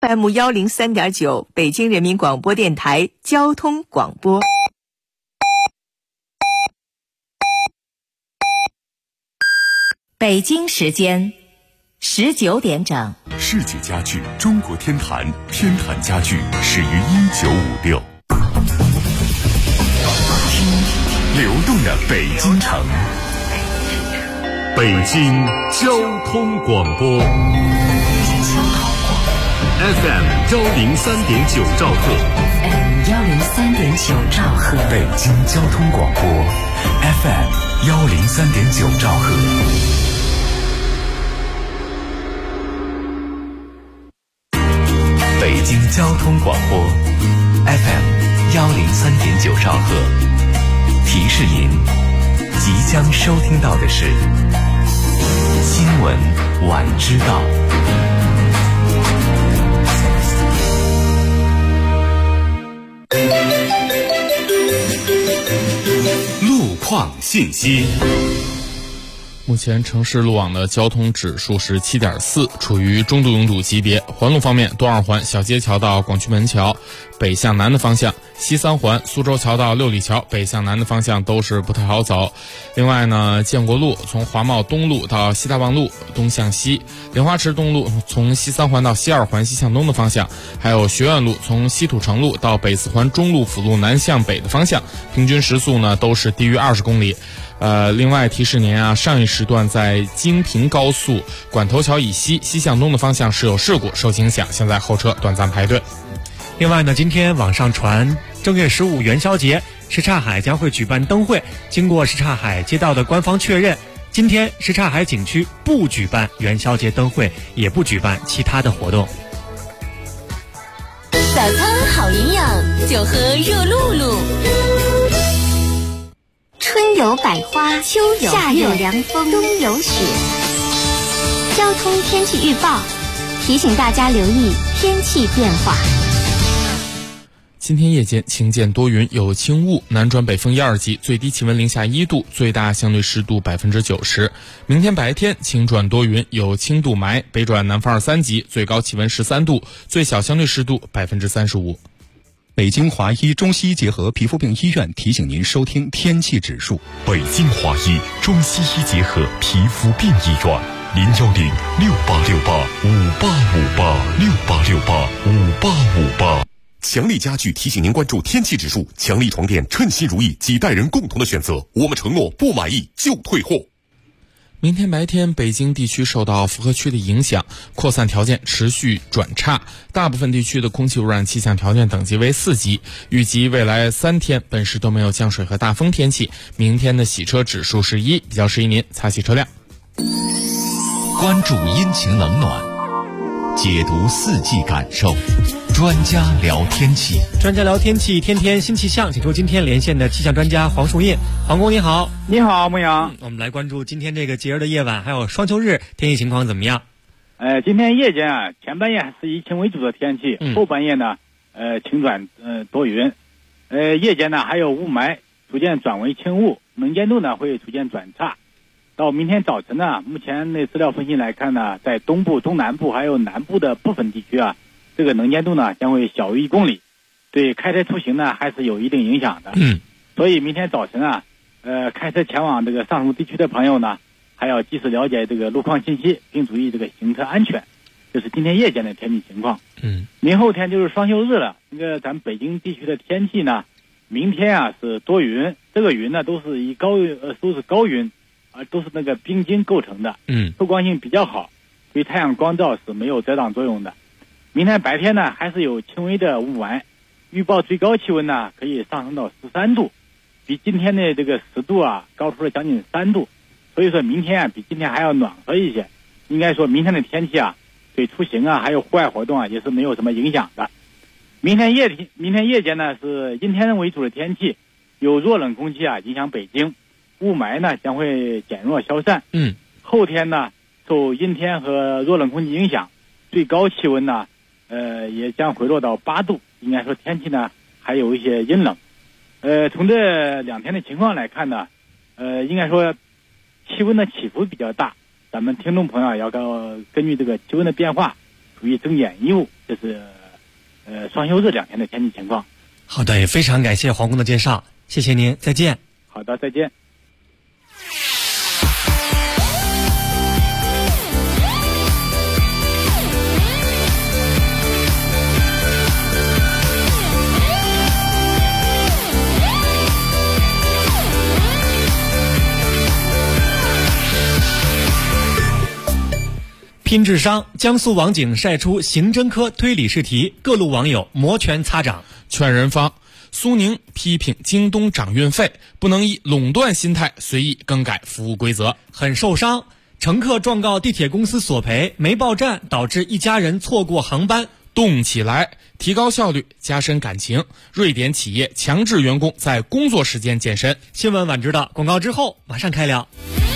FM103.9，北京人民广播电台交通广播。北京时间19点整。 世界家具中国天坛，天坛家具始于1956。听流动的北京城，北京交通广播 FM103.9兆赫 ，FM103.9兆赫， 北京交通广播 FM103.9兆赫。北京交通广播 FM103.9兆赫，提示您即将收听到的是新闻晚知道。路况信息。 目前城市路网的交通指数是7.4，处于中度拥堵级别。环路方面，东二环小街桥到广渠门桥北向南的方向，西三环苏州桥到六里桥北向南的方向都是不太好走。另外呢，建国路从华贸东路到西大望路东向西，莲花池东路从西三环到西二环西向东的方向，还有学院路从西土城路到北四环中路辅路南向北的方向，平均时速呢都是低于20公里。另外提示您啊，上一时段在京平高速管头桥以西西向东的方向是有事故，受影响，现在后车短暂排队。 另外呢，今天网上传正月15元宵节，什刹海将会举办灯会。经过什刹海街道的官方确认，今天什刹海景区不举办元宵节灯会，也不举办其他的活动。 早餐好营养，就喝热露露。 春有百花，秋有夏有凉风，冬有雪。交通天气预报提醒大家留意天气变化。 今天夜间晴间多云，有轻雾，南转北风1、2级，最低气温零下1度，最大相对湿度90%。明天白天晴转多云，有轻度霾，北转南风2、3级，最高气温13度，最小相对湿度35%。 北京华医中西医结合皮肤病医院提醒您收听天气指数。 北京华医中西医结合皮肤病医院，010-6868-5858，6868-5858。强力家具提醒您关注天气指数，强力床垫称心如意，几代人共同的选择，我们承诺不满意就退货。 明天白天，北京地区受到符合区的影响，扩散条件持续转差，大部分地区的空气污染气象条件等级为4级。预计未来3天本市都没有降水和大风天气。明天的洗车指数是1，比较适宜您擦洗车辆。 关注阴晴冷暖，解读4季感受，专家聊天气。 专家聊天气，天天新气象，请出今天连线的气象专家黄树印。黄工你好。 你好，牧羊。 我们来关注今天这个节日的夜晚，还有双休日天气情况怎么样？ 今天夜间啊，前半夜还是以晴为主的天气，后半夜呢，晴转多云，夜间呢还有雾霾逐渐转为轻雾，能见度呢会逐渐转差。到明天早晨呢，目前的资料分析来看呢，在东部、东南部还有南部的部分地区啊，这个能见度呢将会小于1公里，对开车出行呢还是有一定影响的。所以明天早晨啊，开车前往这个上述地区的朋友呢，还要及时了解这个路况信息，并注意这个行车安全。这是今天夜间的天气情况。明后天就是双休日了。那个咱北京地区的天气呢，明天啊是多云，这个云呢都是高云，都是那个冰晶构成的，透光性比较好，对太阳光照是没有遮挡作用的。明天白天呢还是有轻微的雾霾，预报最高气温呢可以上升到13度，比今天的这个10度啊高出了将近3度，所以说明天啊比今天还要暖和一些。应该说明天的天气啊对出行啊还有户外活动啊也是没有什么影响的。明天夜间呢是阴天为主的天气，有弱冷空气啊影响北京，雾霾呢将会减弱消散。后天呢受阴天和弱冷空气影响，最高气温呢也将回落到8度，应该说天气呢还有一些阴冷。从这2天的情况来看呢，应该说气温的起伏比较大，咱们听众朋友要根据这个气温的变化注意增减衣物。这是双休日2天的天气情况。 好的，也非常感谢黄工的介绍，谢谢您，再见。 好的，再见。 拼智商，江苏网警晒出刑侦科推理试题，各路网友摩拳擦掌。 劝人方，苏宁批评京东涨运费，不能以垄断心态随意更改服务规则。 很受伤，乘客状告地铁公司索赔，没报站导致一家人错过航班。 动起来，提高效率，加深感情。瑞典企业强制员工在工作时间健身。 新闻晚知道，广告之后马上开聊。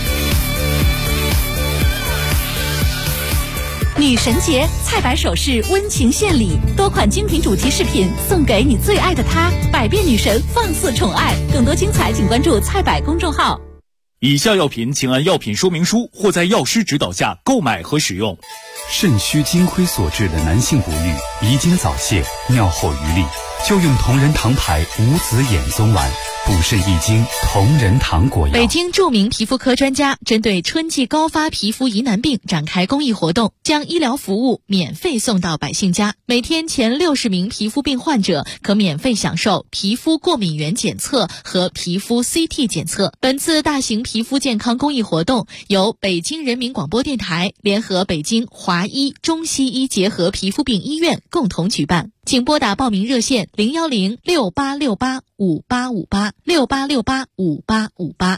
女神节，菜百首饰温情献礼，多款精品主题饰品送给你最爱的她，百变女神放肆宠爱。更多精彩请关注菜百公众号。 以下药品请按药品说明书或在药师指导下购买和使用。 肾虚金亏所致的男性不育、遗精早泄、尿后余力，就用同仁堂牌无籽眼松丸，补肾益精，同仁堂果药。 北京著名皮肤科专家针对春季高发皮肤疑难病展开公益活动，将医疗服务免费送到百姓家。每天前60名皮肤病患者可免费享受皮肤过敏原检测和皮肤 CT 检测。本次大型皮肤健康公益活动由北京人民广播电台联合北京华医中西医结合皮肤病医院共同举办。请拨打报名热线01068685858，68685858。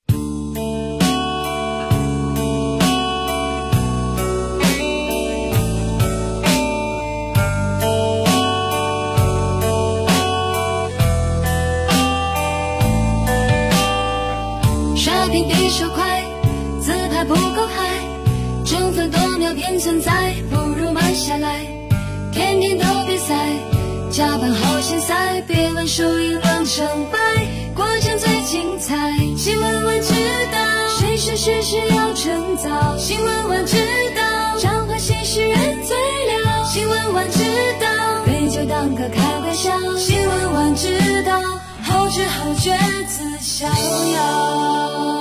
刷屏比手快，自拍不够嗨，争分夺秒便存在，不如慢下来。天天都比赛，加班好现在，别问输赢论成败，过程最精彩。新闻晚知道，谁是事事要趁早。新闻晚知道，掌握新鲜人最了。新闻晚知道，杯酒当歌开玩笑。新闻晚知道，后知后觉自逍遥。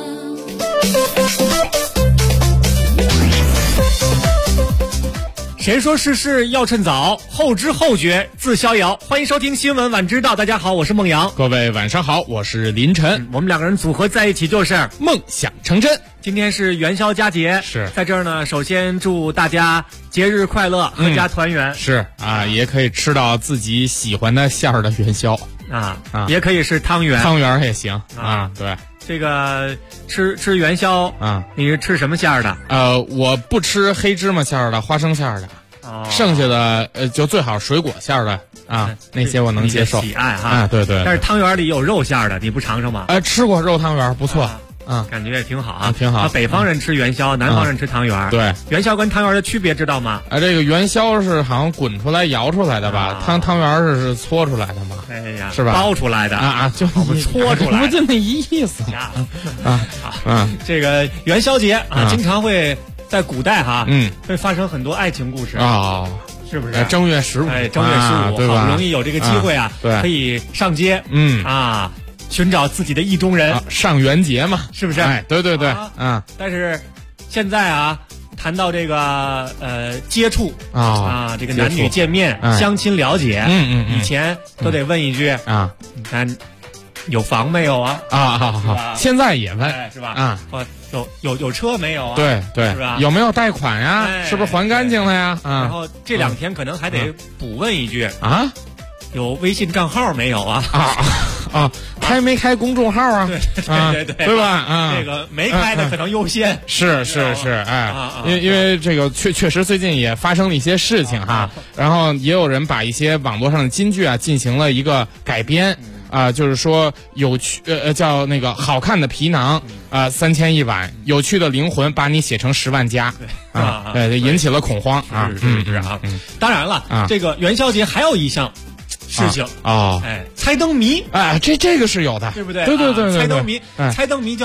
谁说事事要趁早，后知后觉自逍遥。欢迎收听新闻晚知道，大家好，我是孟阳。 各位晚上好，我是林晨。 我们两个人组合在一起就是梦想成真。 今天是元宵佳节， 是在这儿呢，首先祝大家节日快乐，阖家团圆。 是啊，也可以吃到自己喜欢的馅儿的元宵啊，也可以是汤圆， 汤圆也行啊。对， 这个吃元宵啊， 你是吃什么馅儿的？ 我不吃黑芝麻馅儿的，花生馅儿的。剩下的就最好水果馅儿的啊，那些我能接受， 喜爱哈啊，对对。 但是汤圆里有肉馅儿的，你不尝尝吗？ 吃过肉汤圆，不错啊， 感觉也挺好啊， 挺好。 北方人吃元宵，南方人吃汤圆。 对， 元宵跟汤圆的区别知道吗？ 这个元宵是好像滚出来摇出来的吧？汤圆是搓出来的嘛？ 哎呀， 是吧？ 包出来的啊，就我们搓出来的， 不就那意思啊。这个元宵节啊，经常会。在古代哈，会发生很多爱情故事啊， 是不是？ 正月15， 正月15， 对吧？ 好不容易有这个机会啊， 对， 可以上街，寻找自己的意中人， 上元节嘛， 是不是？ 哎，对对对， 但是现在啊，谈到这个接触这个男女见面、相亲了解，以前都得问一句啊， 咱有房没有啊？ 好，现在也问是吧？有车没有啊？ 对对， 是吧？ 有没有贷款呀？是不是还干净了呀？ 然后这2天可能还得补问一句啊， 有微信账号没有啊？ 开没开公众号啊？对吧？ 这个没开的可能优先。 是，哎，因为这个确实最近也发生了一些事情哈，然后也有人把一些网络上的金句啊进行了一个改编。就是说有趣叫那个好看的皮囊3000一碗，有趣的灵魂把你写成10万加对，引起了恐慌啊！ 是啊，当然了，这个元宵节还有一项事情猜灯谜， 这个是有的， 对不对？ 对， 猜灯谜，猜灯谜叫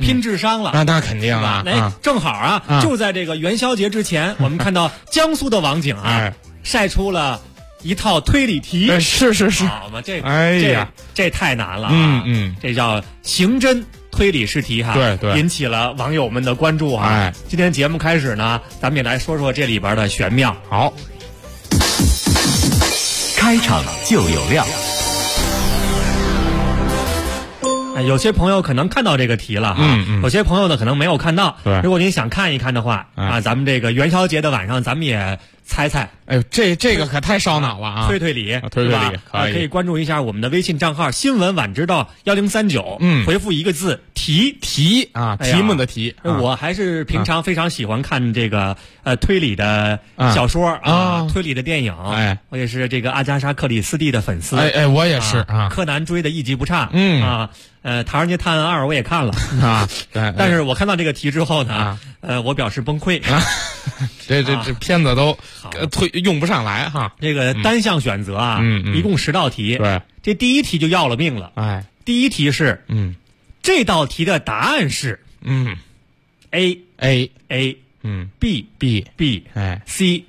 拼智商了。 那肯定啊， 正好啊，就在这个元宵节之前，我们看到江苏的网警啊，晒出了一套推理题。 是， 好嘛，这太难了啊！这叫刑侦推理试题哈， 对， 引起了网友们的关注啊。今天节目开始呢，咱们也来说说这里边的玄妙。 好， 开场就有料。 有些朋友可能看到这个题了哈，有些朋友呢可能没有看到。 对， 如果您想看一看的话啊，咱们这个元宵节的晚上，咱们也猜猜。 哎呦，这个可太烧脑了啊！ 推理， 推理可以关注一下我们的微信账号“新闻晚知道1039”，回复一个字“题” 啊，题目的题。 我还是平常非常喜欢看这个推理的小说啊，推理的电影。我也是这个阿加莎·克里斯蒂的粉丝。 我也是啊， 柯南追的一集不差。唐人街探案2我也看了啊， 但是我看到这个题之后呢，我表示崩溃。 这片子都用不上来哈。 这个单项选择啊，一共10道题。 对， 这第一题就要了命了。第一题是，这道题的答案是A B C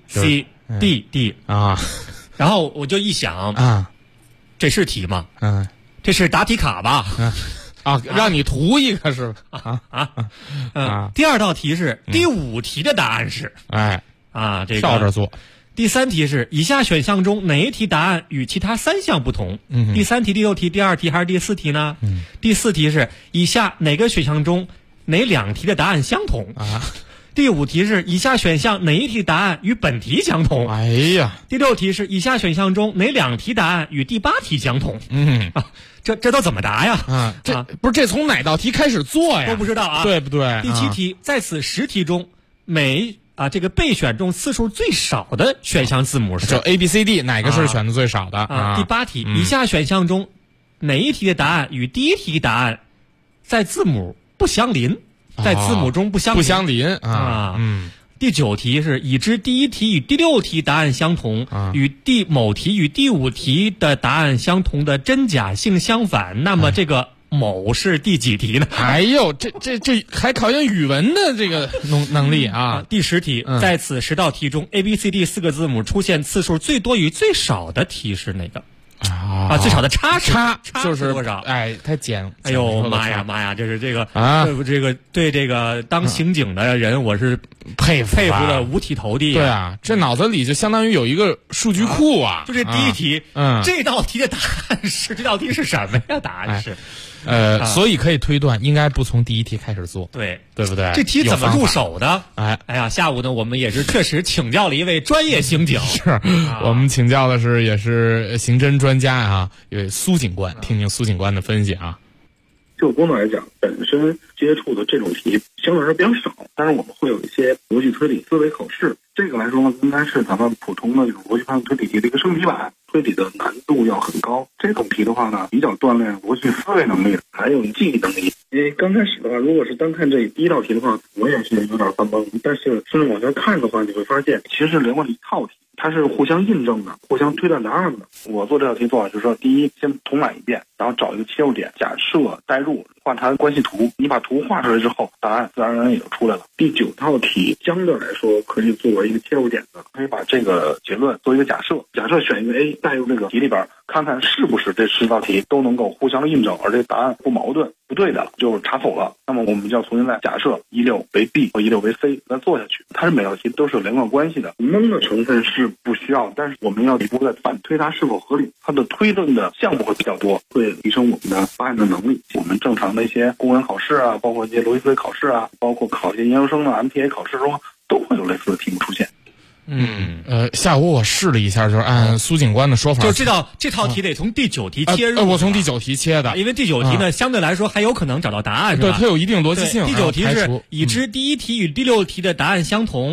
D 啊。 然后我就一想啊，这是题吗？这是答题卡吧？ 让你涂一个是吧？ 第二道题是第5题的答案是这个照着做。 第3题是以下选项中哪一题答案与其他3项不同？第3题、第6题、第2题还是第4题呢？第4题是以下哪个选项中哪2题的答案相同？第5题是以下选项哪一题答案与本题相同？ 哎呀， 第6题是以下选项中哪2题答案与第8题相同？这都怎么答呀？ 这从哪道题开始做呀？ 都不知道啊， 对不对？ 第7题，在此10题中，这个被选中次数最少的选项字母是就 A B C D 哪个是选的最少的？ 第8题，以下选项中哪一题的答案与第1题答案在字母不相邻？在字母中不相邻啊。第9题是已知第1题与第6题答案相同，与某题与第5题的答案相同的真假性相反，那么这个某是第几题呢？ 哎呦，这还考验语文的这个能力啊！ 第10题，在此10道题中 ，A B C D 4个字母出现次数最多与最少的题是哪个？最少的差就是多少？ 它减。 哎呦妈呀！这是这个对这个当刑警的人，我是佩服的五体投地。 对啊，这脑子里就相当于有一个数据库啊。 就这第一题，这道题的答案是这道题是什么呀？答案是。 所以可以推断，应该不从第1题开始做， 对不对？ 这题怎么入手的？哎呀，下午呢，我们也是确实请教了一位专业刑警， 我们请教的也是刑侦专家啊，一位苏警官，听听苏警官的分析啊。 就工作来讲，本身接触的这种题相对来说比较少，但是我们会有一些逻辑推理思维考试，这个来说呢，应该是咱们普通的这种逻辑判断推理题的一个升级版，推理的难度要很高。这种题的话呢，比较锻炼逻辑思维能力，还有记忆能力。因为刚开始的话，如果是单看这第1道题的话，我也是有点犯懵，但是顺着往下看的话，你会发现其实是连贯的一套题。它是互相印证的，互相推断答案的。我做这道题做法就是说，第一，先重来一遍，然后找一个切入点，假设代入，画它的关系图。你把图画出来之后，答案自然而然也就出来了。第9套题相对来说可以作为一个切入点的，可以把这个结论做一个假设，假设选一个 A 代入这个题里边，看看是不是这10道题都能够互相印证，而这答案不矛盾。不对的就是查否了，那么我们就要重新来假设16为 B 或16为 C 再做下去。它是每道题都是有连贯关系的，蒙的成分是不需要，但是我们要一步的反推它是否合理，它的推论的项目会比较多，会提升我们的发现的能力。我们正常的一些公文考试啊，包括一些逻辑思维考试啊，包括考一些研究生的 MTA 考试中，都会有类似的题目出现。 下午我试了一下，就是按苏警官的说法， 就知道这套题得从第9题切入。 我从第9题切的， 因为第9题呢，相对来说还有可能找到答案，是吧？ 对，它有一定逻辑性。 第9题是已知第1题与第6题的答案相同，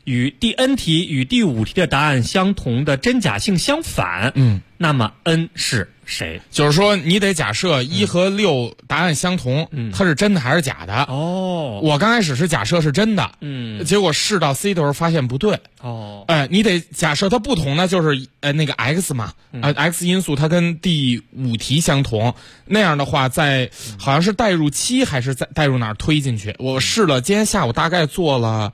与第 N 题与第5题的答案相同的真假性相反，那么 N 是谁？ 就是说你得假设1和6答案相同，它是真的还是假的？ 哦， 我刚开始是假设是真的，结果试到 C 的时候发现不对。 哦， 你得假设它不同呢，就是那个 X 嘛，X 因素它跟第5题相同，那样的话在好像是代入期还是在代入哪儿推进去？我试了，今天下午大概做了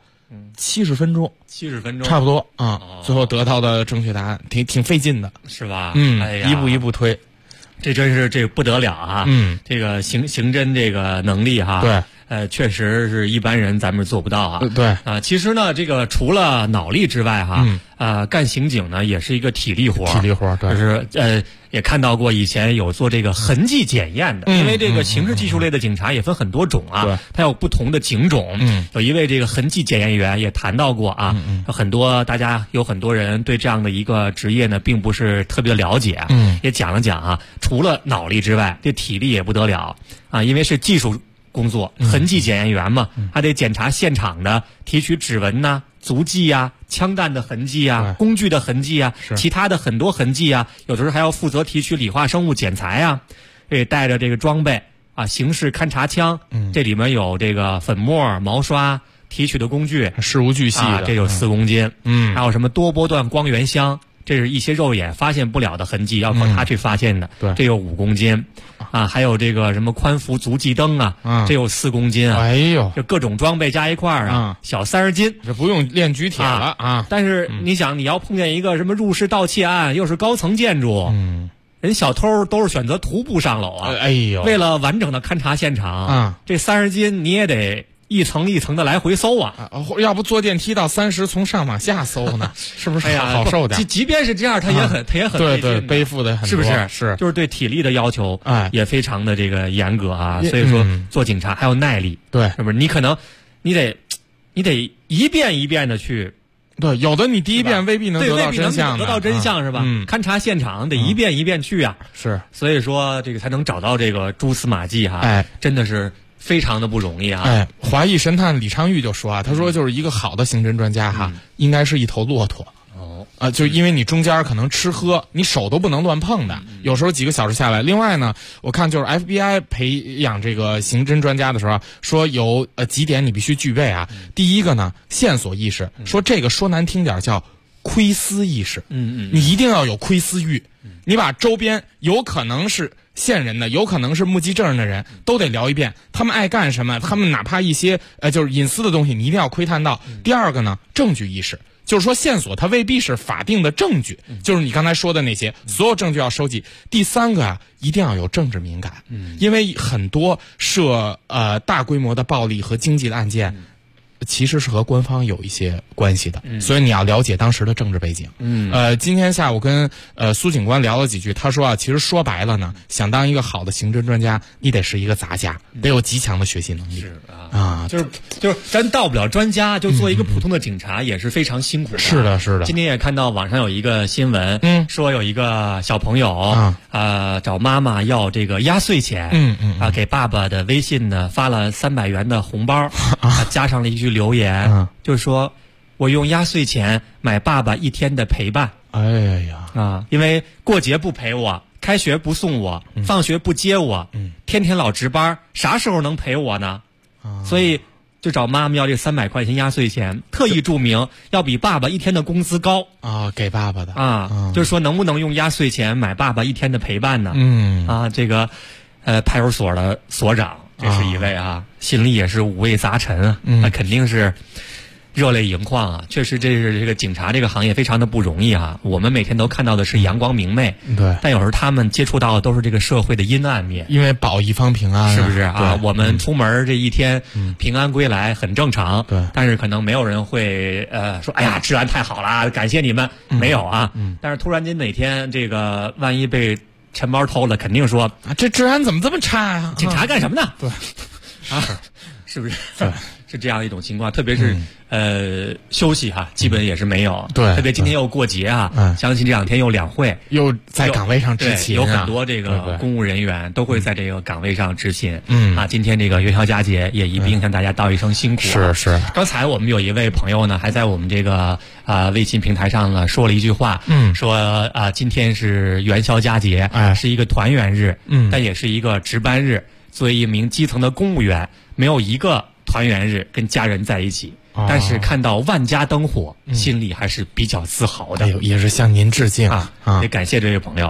70分钟 ，70分钟差不多啊，最后得到的正确答案挺费劲的， 是吧？ 哎呀，一步一步推， 这真是这个不得了啊！这个刑侦这个能力哈， 对。 确实是一般人咱们做不到啊。 对啊，其实呢，这个除了脑力之外哈，干刑警呢也是一个体力活。 体力活，对， 就是也看到过以前有做这个痕迹检验的，因为这个刑事技术类的警察也分很多种啊， 对， 它有不同的警种。有一位这个痕迹检验员也谈到过啊，很多大家有很多人对这样的一个职业呢，并不是特别的了解，也讲了讲啊，除了脑力之外，这体力也不得了啊，因为是技术工作，痕迹检验员嘛，还得检查现场的提取指纹呐、足迹啊、枪弹的痕迹啊、工具的痕迹啊、其他的很多痕迹啊，有的时候还要负责提取理化生物检材啊，带着这个装备啊，刑事勘查枪，这里面有这个粉末、毛刷、提取的工具， 事无巨细的， 这有4公斤，还有什么多波段光源箱。这是一些肉眼发现不了的痕迹，要靠它去发现的。 对， 这有5公斤，啊，还有这个什么宽幅足迹灯啊，这有4公斤啊。 哎呦， 这各种装备加一块儿啊，小30斤， 这不用炼举铁了啊。 但是你想，你要碰见一个什么入室盗窃案，又是高层建筑，人小偷都是选择徒步上楼啊。 哎呦， 为了完整的勘察现场，这30斤你也得一层一层的来回搜啊， 要不坐电梯到30从上往下搜呢，是不是好受点？ 即便是这样，他也很对背负的很多， 是不是？ 是， 就是对体力的要求，也非常的这个严格啊。所以说，做警察还有耐力， 对， 是不是？你可能你得一遍一遍的去。 对，有的你第一遍未必能得到真相， 得到真相是吧？勘察现场得一遍一遍去啊。 是， 所以说这个才能找到这个蛛丝马迹哈。真的是非常的不容易啊！ 华裔神探李昌钰就说啊，他说就是一个好的刑侦专家哈，应该是一头骆驼。就因为你中间可能吃喝，你手都不能乱碰的，有时候几个小时下来。另外呢，我看就是 FBI 培养这个刑侦专家的时候说有几点你必须具备啊。第一个呢，线索意识，说这个说难听点叫窥私意识，你一定要有窥私欲，你把周边有可能是线人的，有可能是目击证人的人都得聊一遍，他们爱干什么，他们哪怕一些就是隐私的东西，你一定要窥探到。第二个呢，证据意识，就是说线索它未必是法定的证据，就是你刚才说的那些所有证据要收集。第三个啊，一定要有政治敏感，因为很多涉大规模的暴力和经济的案件。其实是和官方有一些关系的，所以你要了解当时的政治背景。今天下午跟苏警官聊了几句，他说啊，其实说白了呢，想当一个好的刑侦专家，你得是一个杂家，得有极强的学习能力。 是啊，就是咱到不了专家，就做一个普通的警察也是非常辛苦的。 是的，是的。 今天也看到网上有一个新闻，说有一个小朋友找妈妈要这个压岁钱，给爸爸的微信呢发了300元的红包，加上了一句留言，就是说我用压岁钱买爸爸1天的陪伴。 哎呀因为过节不陪我，开学不送我，放学不接我，天天老值班，啥时候能陪我呢？所以就找妈妈要这300块钱压岁钱，特意注明要比爸爸1天的工资高给爸爸的就是说能不能用压岁钱买爸爸1天的陪伴呢？这个派出所的所长，这是一位心里也是五味杂陈那肯定是热泪盈眶啊！确实，这是这个警察这个行业非常的不容易啊。我们每天都看到的是阳光明媚， 对， 但有时候他们接触到的都是这个社会的阴暗面。 因为保一方平安， 是不是啊？我们出门这一天平安归来很正常， 对。 但是可能没有人会说，哎呀，治安太好了，感谢你们，没有啊。但是突然间哪天这个万一被钱包偷了，肯定说这治安怎么这么差呀？ 警察干什么呢？ 对， 是不是？是这样一种情况，特别是休息哈，基本也是没有。 对， 特别今天又过节啊，相信这2天又两会， 又在岗位上执勤， 有很多这个公务人员都会在这个岗位上执勤。今天这个元宵佳节也一并向大家道一声辛苦。 是。 刚才我们有一位朋友呢，还在我们这个微信平台上呢说了一句话，说今天是元宵佳节，是一个团圆日，但也是一个值班日。作为一名基层的公务员，没有一个团圆日跟家人在一起，但是看到万家灯火，心里还是比较自豪的。 也是向您致敬也感谢这位朋友。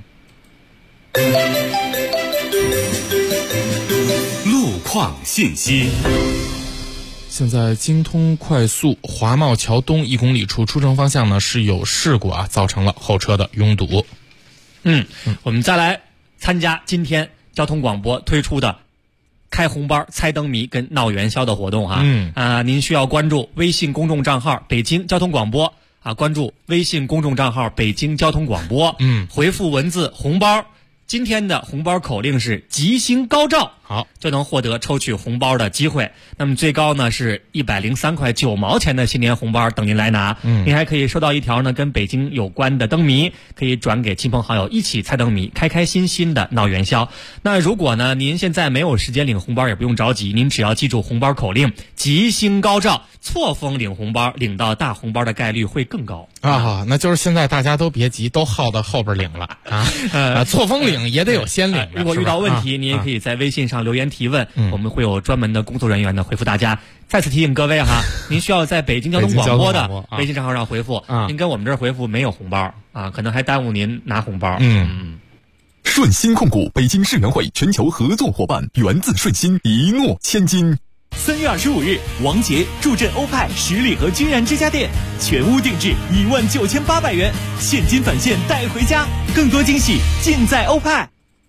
路况信息。 现在京通快速华茂桥东1公里处出城方向呢是有事故造成了后车的拥堵。 我们再来参加今天交通广播推出的开红包、猜灯谜跟闹元宵的活动您需要关注微信公众账号北京交通广播关注微信公众账号北京交通广播，回复文字红包。今天的红包口令是吉星高照， 好， 就能获得抽取红包的机会。那么最高呢是103块9毛钱的新年红包等您来拿。您还可以收到一条呢跟北京有关的灯谜，可以转给亲朋好友一起猜灯谜，开开心心的闹元宵。那如果呢您现在没有时间领红包，也不用着急，您只要记住红包口令吉星高照，错峰领红包，领到大红包的概率会更高那就是现在大家都别急，都耗到后边领了错峰领也得有先领。 如果遇到问题，您也可以在微信上留言提问，我们会有专门的工作人员呢回复大家。再次提醒各位您需要在北京交通广播的微信账号上回复，您跟我们这儿回复没有红包可能还耽误您拿红包。 顺鑫控股北京世园会全球合作伙伴，源自顺鑫，一诺千金。 3月25日，王杰助阵欧派十里河君然之家店，全屋定制19800元，现金返现带回家，更多惊喜尽在欧派。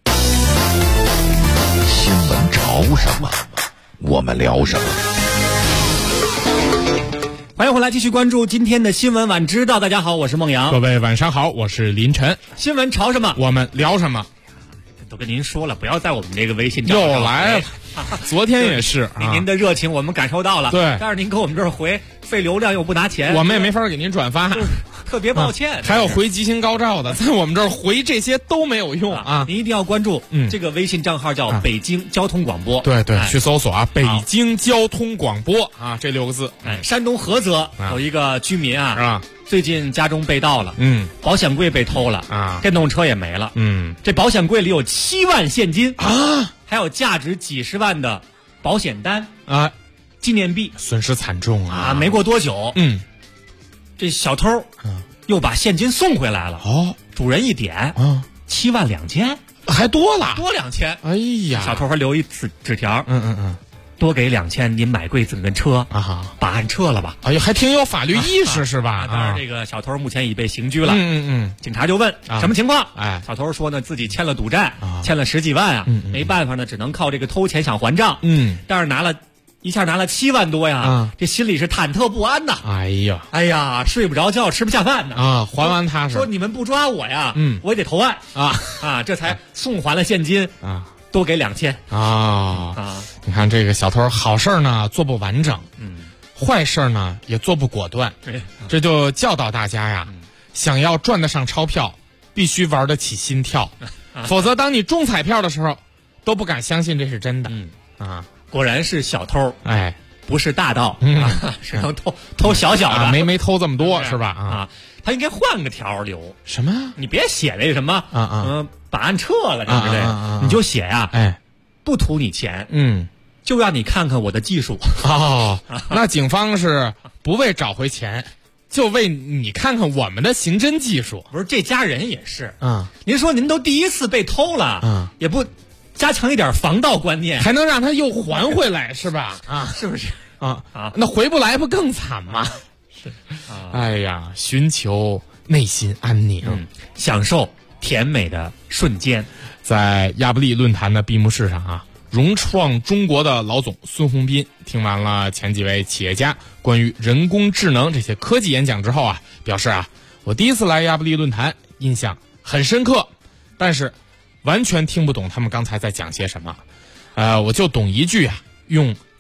新闻潮什么，我们聊什么。 欢迎回来，继续关注今天的新闻晚知道。大家好，我是孟阳。 各位晚上好，我是林晨。 新闻潮什么， 我们聊什么。 都跟您说了，不要在我们这个微信账号又来了。昨天也是您的热情我们感受到了， 对， 但是您跟我们这儿回费流量又不拿钱， 我们也没法给您转发， 特别抱歉。 还有回吉星高照的，在我们这儿回这些都没有用您一定要关注这个微信账号叫北京交通广播， 对，去搜索北京交通广播这6个字。 山东菏泽有一个居民最近家中被盗了，保险柜被偷了电动车也没了，这保险柜里有7万现金还有价值几十万的保险单纪念币， 损失惨重没过多久这小偷又把现金送回来了主人一点7万2千， 还多了， 多2000。 哎呀， 小偷还留一纸条多给2000，您买柜子跟车把案撤了吧。 哎呀，还挺有法律意识是吧？ 当然，这个小偷目前已被刑拘了。警察就问什么情况？小偷说呢，自己欠了赌债，欠了10几万没办法呢，只能靠这个偷钱想还账。但是一下拿了7万多呀，这心里是忐忑不安呐。哎呀，睡不着觉，吃不下饭呢。 还完他是说你们不抓我呀，我也得投案这才送还了现金多给2000 你看这个小偷好事呢做不完整，坏事呢也做不果断，这就教导大家呀，想要赚得上钞票，必须玩得起心跳，否则当你中彩票的时候，都不敢相信这是真的。 果然是小偷，不是大盗，是能偷小的， 没偷这么多是吧？ 他应该换个条留什么？ 你别写那什么把案撤了之类的，你就写呀，不图你钱，就让你看看我的技术。 那警方是不为找回钱，就为你看看我们的刑侦技术。 不是，这家人也是您说您都第一次被偷了，也不加强一点防盗观念， 还能让他又还回来是吧？ 是不是？ 那回不来不更惨吗？ 是哎呀，寻求内心安宁， 享受甜美的瞬间。 在亚布力论坛的闭幕式上融创中国的老总孙宏斌听完了前几位企业家关于人工智能这些科技演讲之后表示我第一次来亚布力论坛，印象很深刻，但是完全听不懂他们刚才在讲些什么。我就懂一句用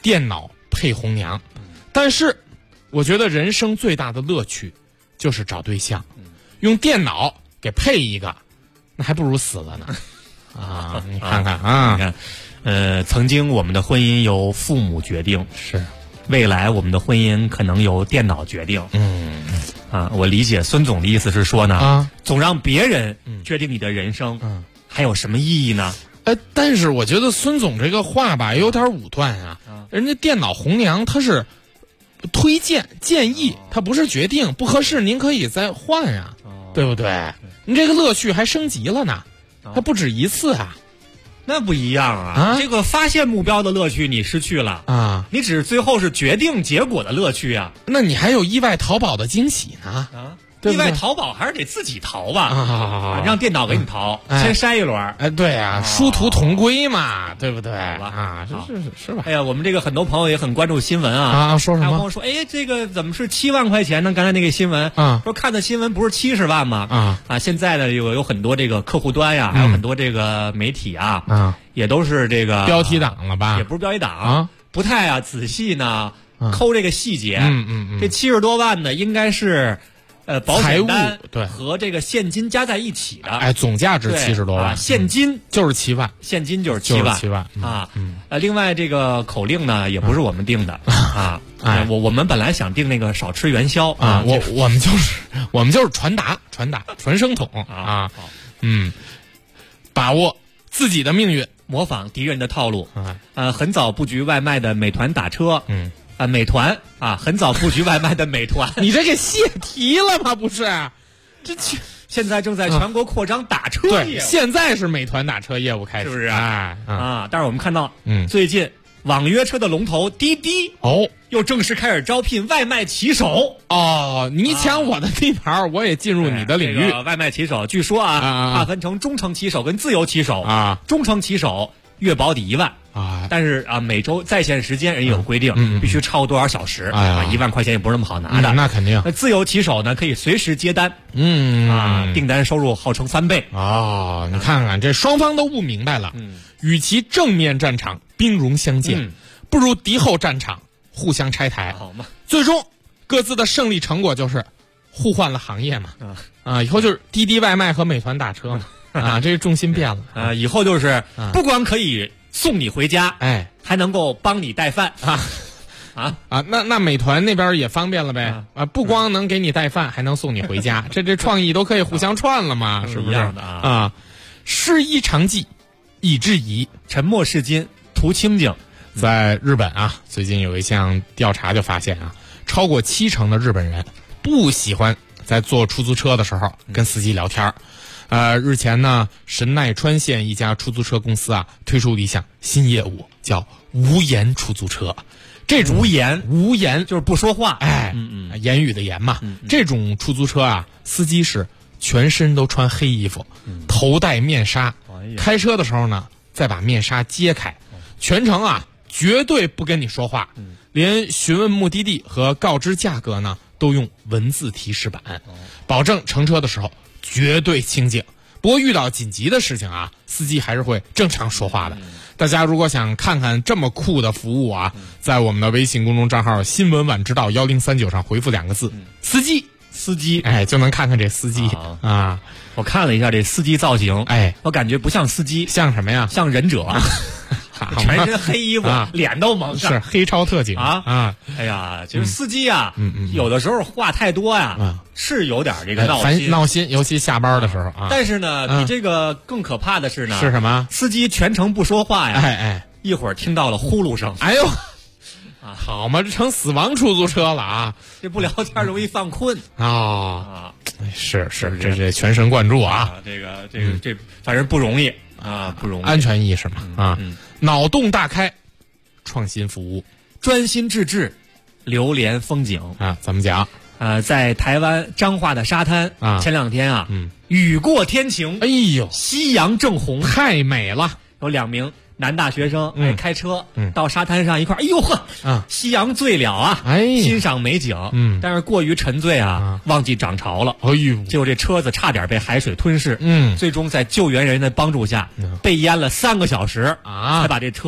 电脑配红娘。但是我觉得人生最大的乐趣就是找对象，用电脑给配一个，那还不如死了呢。啊，你看看啊， 你看，曾经我们的婚姻由父母决定， 是， 未来我们的婚姻可能由电脑决定。我理解孙总的意思是说呢，总让别人决定你的人生，还有什么意义呢？ 但是我觉得孙总这个话吧有点武断啊。人家电脑红娘他是推荐建议，他不是决定，不合适您可以再换呀，对不对？你这个乐趣还升级了呢，还不止一次啊。 那不一样啊！这个发现目标的乐趣你失去了啊， 你只最后是决定结果的乐趣啊。 那你还有意外淘宝的惊喜呢对不对？ 意外淘宝还是得自己淘吧，让电脑给你淘，先筛一轮。 对啊，殊途同归嘛，对不对？是吧？ 哎呀，我们这个很多朋友也很关注新闻啊， 说什么？ 还有朋友说，哎，这个怎么是7万块钱呢？刚才那个新闻说看的新闻不是70万吗？现在呢有很多这个客户端呀，还有很多这个媒体也都是这个标题党了吧？ 也不是标题党不太仔细呢抠这个细节。这70多万呢，应该是。保险单和这个现金加在一起的， 总价值70多万， 现金就是7万， 现金就是7万啊。 另外这个口令呢，也不是我们定的我们本来想定那个少吃元宵啊， 我们就是传达传声筒啊。把握自己的命运， 模仿敌人的套路很早布局外卖的美团打车。美团很早布局外卖的美团， 你这给泄题了吗？不是，这现在正在全国扩张打车业务， 现在是美团打车业务开始， 是不是但是我们看到，最近网约车的龙头滴滴又正式开始招聘外卖骑手你抢我的地盘，我也进入你的领域。 外卖骑手据说划分成中程骑手跟自由骑手中程骑手月保底1万但是每周在线时间人有规定，必须超过多少小时1万块钱也不是那么好拿的。 那肯定。 那自由骑手呢，可以随时接单，订单收入号称翻倍你看看这双方都不明白了，与其正面战场兵戎相见，不如敌后战场互相拆台， 好嘛？ 最终各自的胜利成果就是互换了行业嘛，以后就是滴滴外卖和美团打车嘛，这个重心变了以后就是不光可以送你回家，还能够帮你带饭那美团那边也方便了呗不光能给你带饭，还能送你回家，这创意都可以互相串了嘛，是不是？ 一样的师夷长技以制夷， 沉默是金，图清静。 在日本最近有一项调查就发现超过70%的日本人不喜欢在坐出租车的时候跟司机聊天日前呢，神奈川县一家出租车公司推出了一项新业务，叫无言出租车。这种无言就是不说话， 言语的言嘛。这种出租车司机是全身都穿黑衣服，头戴面纱，开车的时候呢，再把面纱揭开，全程绝对不跟你说话，连询问目的地和告知价格呢，都用文字提示板，保证乘车的时候绝对清静。不过遇到紧急的事情司机还是会正常说话的。大家如果想看看这么酷的服务在我们的微信公众账号新闻晚知道1039上回复2个字司机就能看看这司机我看了一下这司机造型，我感觉不像司机， 像什么呀？ 像忍者全身黑衣服，脸都蒙上， 是黑超特警哎呀，其实司机有的时候话太多是有点这个闹心，尤其下班的时候但是呢，比这个更可怕的是呢， 是什么？ 司机全程不说话一会儿听到了呼噜声， 哎呦好嘛，这成死亡出租车了这不聊天容易犯困是这全神贯注这反正不容易不容易， 安全意识嘛脑洞大开，创新服务， 专心致志，流连风景怎么讲？ 在台湾彰化的沙滩前2天雨过天晴， 哎呦， 夕阳正红， 太美了。 有2名男大学生开车到沙滩上一块，哎呦呵夕阳醉了欣赏美景但是过于沉醉忘记涨潮了，结果这车子差点被海水吞噬最终在救援人的帮助下被淹了3个小时才把这车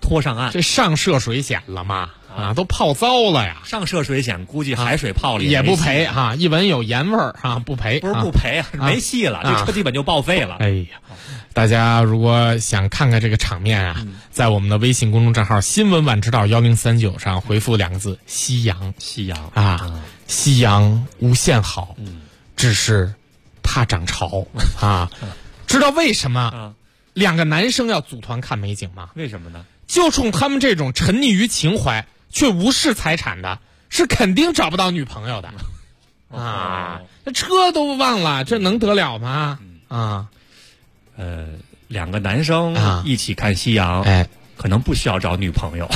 拖上岸。 这上涉水险了嘛？都泡糟了呀！ 上涉水险估计海水泡里也不赔哈，一闻有盐味儿不赔。 不是不赔没戏了，这车基本就报废了。 哎呀，大家如果想看看这个场面在我们的微信公众账号新闻晚知道1039上回复2个字夕阳。 夕阳夕阳无限好，只是怕涨潮知道为什么2个男生要组团看美景吗？ 为什么呢？ 就冲他们这种沉溺于情怀却无视财产的，是肯定找不到女朋友的这车都忘了，这能得了吗 ？2个男生一起看夕阳，可能不需要找女朋友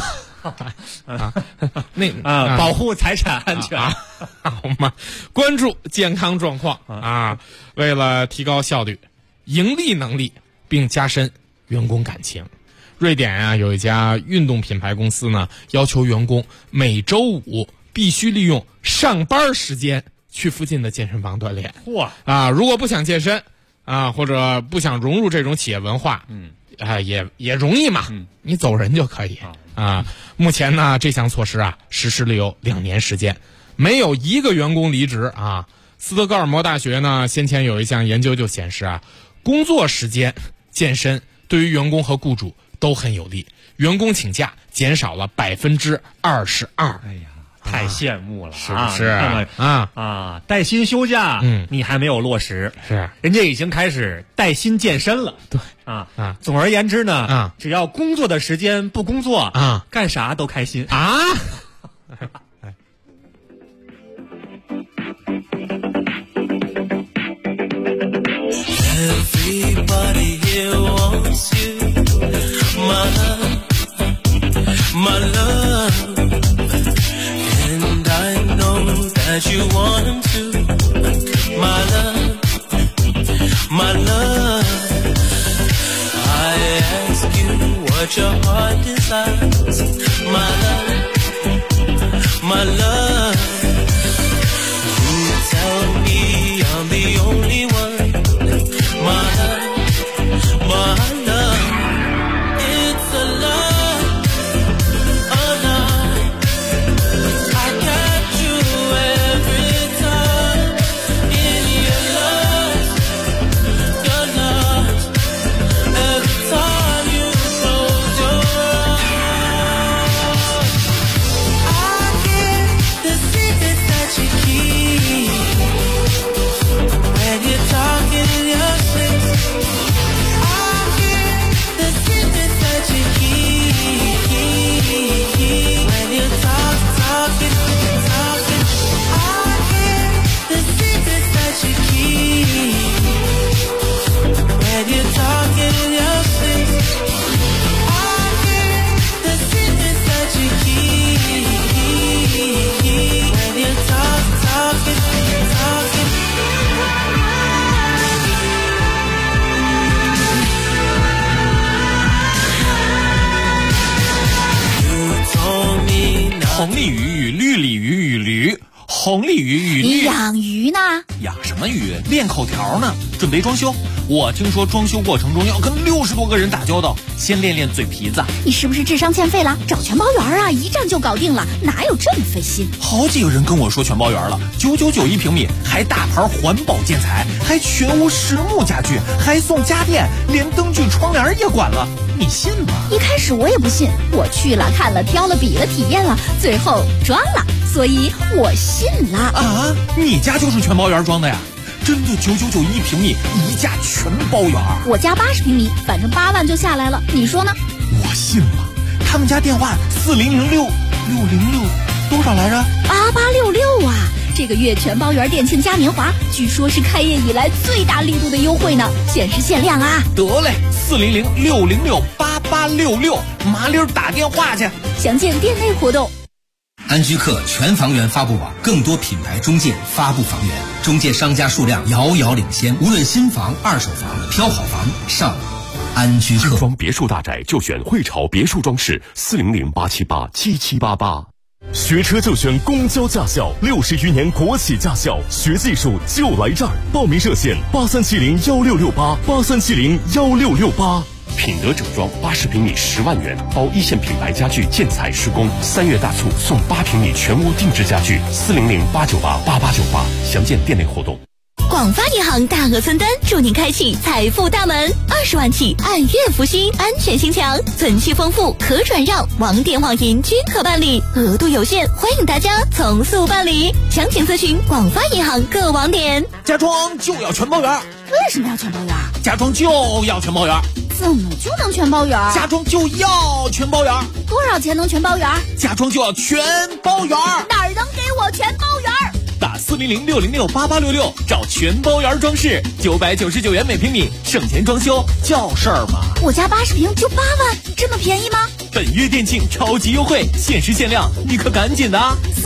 保护财产安全好吗？关注健康状况为了提高效率、盈利能力，并加深员工感情。瑞典有一家运动品牌公司呢，要求员工每周5必须利用上班时间去附近的健身房锻炼。如果不想健身或者不想融入这种企业文化，也容易嘛，你走人就可以目前呢，这项措施实施了有2年时间，没有1个员工离职斯德哥尔摩大学呢，先前有一项研究就显示工作时间健身对于员工和雇主都很有利，员工请假减少了22%。 哎呀，太羡慕了， 是不是带薪休假，你还没有落实， 是人家已经开始带薪健身了。 对总而言之呢，只要工作的时间不工作干啥都开心 Everybody here wants you, my love, and I know that you want to, my love. I ask you what your heart desires, my love. You tell me I'm the only one. 红鲤鱼与绿鲤鱼与驴，红鲤鱼与绿。 你养鱼呢？ 养什么鱼？练口条呢，准备装修。我听说装修过程中要跟60多个人打交道，先练练嘴皮子。 你是不是智商欠费了？找全包圆一站就搞定了，哪有这么费心？ 好几个人跟我说全包圆了，999一平米，还大牌环保建材，还全屋实木家具，还送家电，连灯具窗帘也管了。你信吗？ 一开始我也不信，我去了看了挑了比了体验了，最后装了，所以我信了。 你家就是全包圆装的呀？真的999一平米，一价全包圆。 我家80平米，反正8万就下来了，你说呢？ 我信了。他们家电话4006多少来着 ？8866啊！这个月全包圆店庆嘉年华，据说是开业以来最大力度的优惠呢，限时限量啊！ 得嘞，4006668866，麻溜打电话去。 详见店内活动。 安居客全房源发布网，更多品牌中介发布房源，中介商家数量遥遥领先。无论新房、二手房，挑好房上安居客。 新装别墅大宅就选汇潮别墅装饰，400-878-7788。学车就选公交驾校，60余年国企驾校，学技术就来这儿。报名热线83701668，83701668。 品德整装80平米10万元，包一线品牌家具建材施工，3月大促送8平米全屋定制家具，400-898-8898，详见店内活动。 广发银行大额分担，祝您开启财富大门，20万起按月付息，安全性强，存期丰富，可转让，网点网银均可办理，额度有限，欢迎大家从速办理。详情咨询广发银行各网点。 家装就要全包圆。 为什么要全包圆？ 家装就要全包圆。 怎么就能全包圆？ 家装就要全包圆。 多少钱能全包圆？ 家装就要全包圆。 哪儿能给我全包圆？ 打400-606-8866找全包圆装饰，999元每平米，省钱装修叫事儿吗？ 我家80平就8万，这么便宜吗？ 本月店庆超级优惠，限时限量，你可赶紧的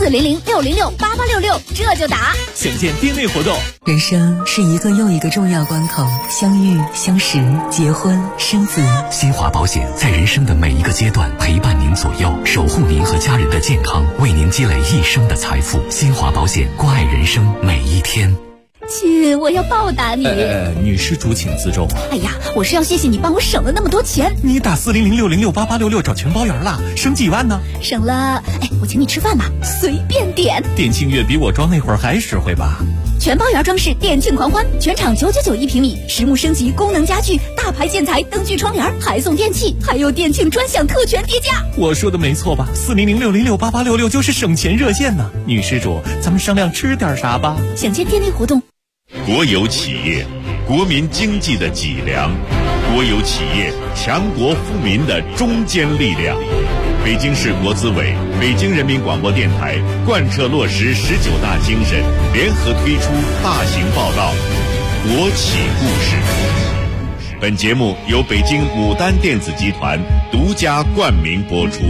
！400-606-8866，这就打。 详见店内活动。 人生是一个又一个重要关口，相遇、相识、结婚、生子。 新华保险在人生的每一个阶段陪伴您左右，守护您和家人的健康，为您积累一生的财富。新华保险，关爱人生每一天。 亲，我要报答你。 女施主请自重。 哎呀，我是要谢谢你帮我省了那么多钱。 你打400-606-8866找全包圆了，省几万呢？ 省了，我请你吃饭吧，随便点。 店庆月比我装那会儿还实惠吧？ 全包圆装饰店庆狂欢，全场999一平米，实木升级功能家具，大牌建材，灯具窗帘，还送电器，还有店庆专享特权跌价。 我说的没错吧？400-606-8866就是省钱热线呢。女施主，咱们商量吃点啥吧？ 详见店内活动。 国有企业，国民经济的脊梁；国有企业，强国富民的中坚力量。北京市国资委、北京人民广播电台贯彻落实19大精神，联合推出大型报道《国企故事》。本节目由北京牡丹电子集团独家冠名播出。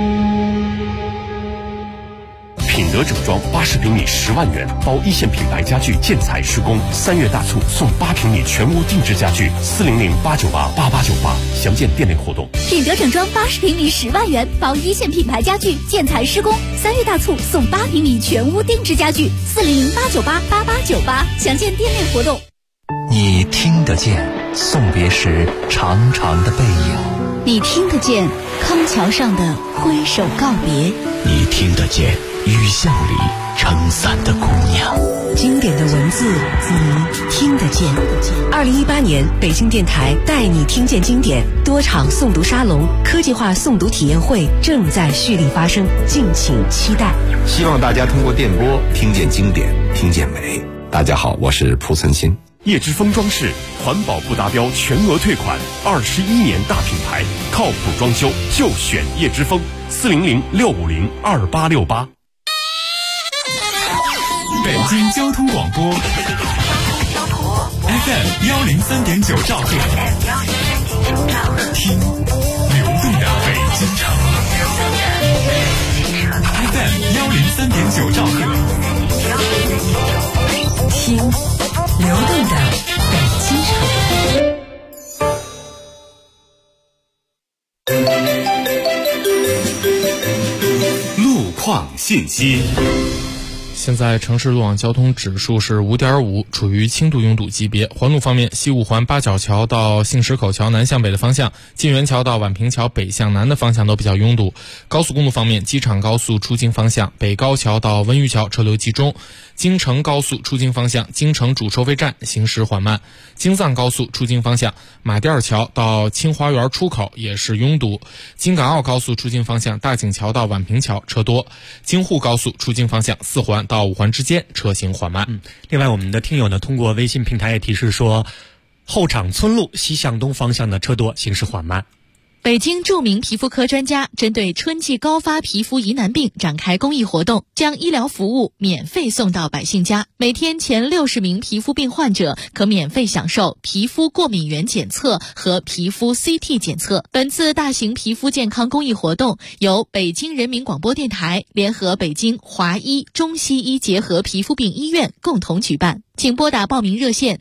品德整装80平米10万元，包一线品牌家具建材施工，3月大促送8平米全屋定制家具，400-898-8898，详见店内活动。 品德整装80平米10万元，包一线品牌家具建材施工，3月大促送8平米全屋定制家具，400-898-8898，详见店内活动。 你听得见送别时长长的背影， 你听得见康桥上的挥手告别， 你听得见雨巷里撑伞的姑娘。 经典的文字你听得见。2018年北京电台带你听见经典多场诵读沙龙、科技化诵读体验会正在蓄力发生，敬请期待。 希望大家通过电波听见经典，听见美。大家好，我是蒲存昕。 叶之峰装饰环保不达标全额退款，21年大品牌，靠谱装修就选叶之峰，400-650-2868。 北京交通广播 FM 103.9兆赫，听流动的北京城。FM 103.9兆赫， 听流动的北京城。 路况信息。 现在城市路网交通指数是5.5，处于轻度拥堵级别。环路方面，西五环八角桥到杏石口桥南向北的方向，晋源桥到宛平桥北向南的方向都比较拥堵。高速公路方面，机场高速出京方向，北高桥到温榆桥车流集中；京承高速出京方向，京承主收费站行驶缓慢；京藏高速出京方向，马甸儿桥到清华园出口也是拥堵；京港澳高速出京方向，大井桥到宛平桥车多；京沪高速出京方向，四环到五环之间车行缓慢。 另外我们的听友呢，通过微信平台也提示说，后场村路西向东方向的车多，行驶缓慢。 北京著名皮肤科专家针对春季高发皮肤疑难病展开公益活动，将医疗服务免费送到百姓家。每天前60名皮肤病患者可免费享受皮肤过敏原检测和皮肤 CT 检测。本次大型皮肤健康公益活动由北京人民广播电台联合北京华医中西医结合皮肤病医院共同举办。请拨打报名热线